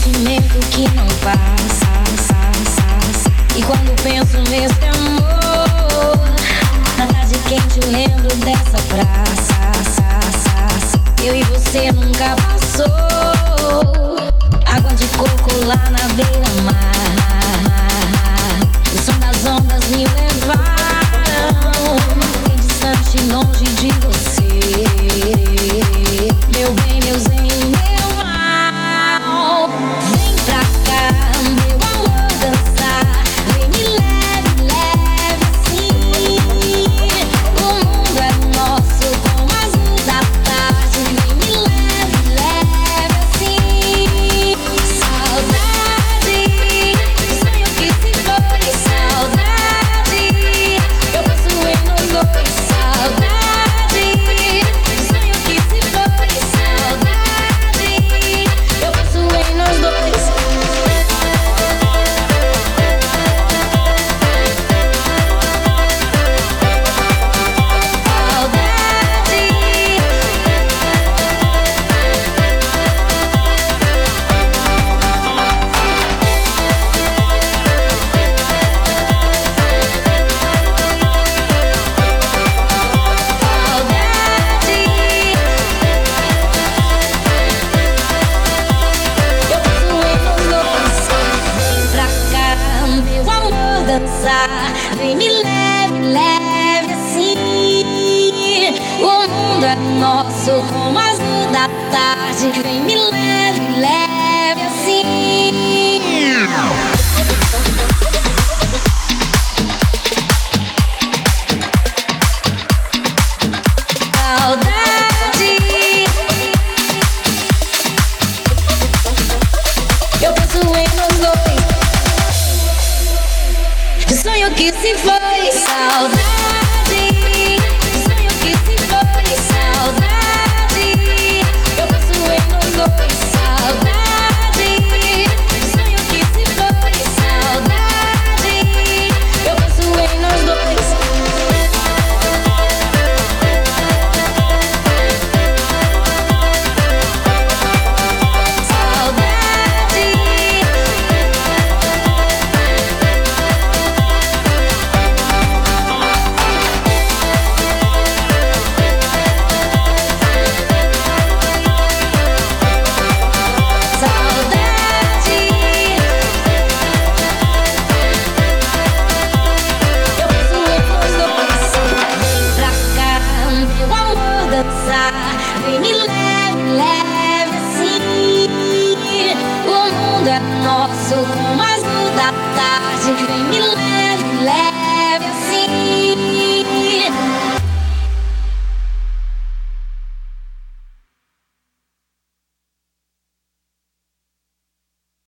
sentimento que não passa. E quando penso nesse amor, na tarde quente eu lembro dessa praça. Eu e você nunca passou. Água de coco lá na beira-mar. O som das ondas me levaram bem distante, longe de você. Meu bem, meu zen, meu mal. Vem pra cá, meu amor, dançar. Vem me leve, leve assim. O mundo é nosso como as luzes da tarde. Vem me leve, leve assim. Saudade, sonho que se foi. Saudade, eu passo em nós dois. Saudade, sonho que se foi. Saudade, eu passo em nós dois. Vem me leve, leve assim. O mundo é nosso como as luzes da tarde. Vem me leve, leve assim. Saudade, eu penso em nós dois. Sonho que se foi, saudade. Sonho que se foi, saudade. Eu passo em nós dois, saudade. Sonho que se foi, saudade. Eu passo em nós dois. Vem me leve, leve assim. O mundo é nosso como as luzes da tarde. Vem me leve.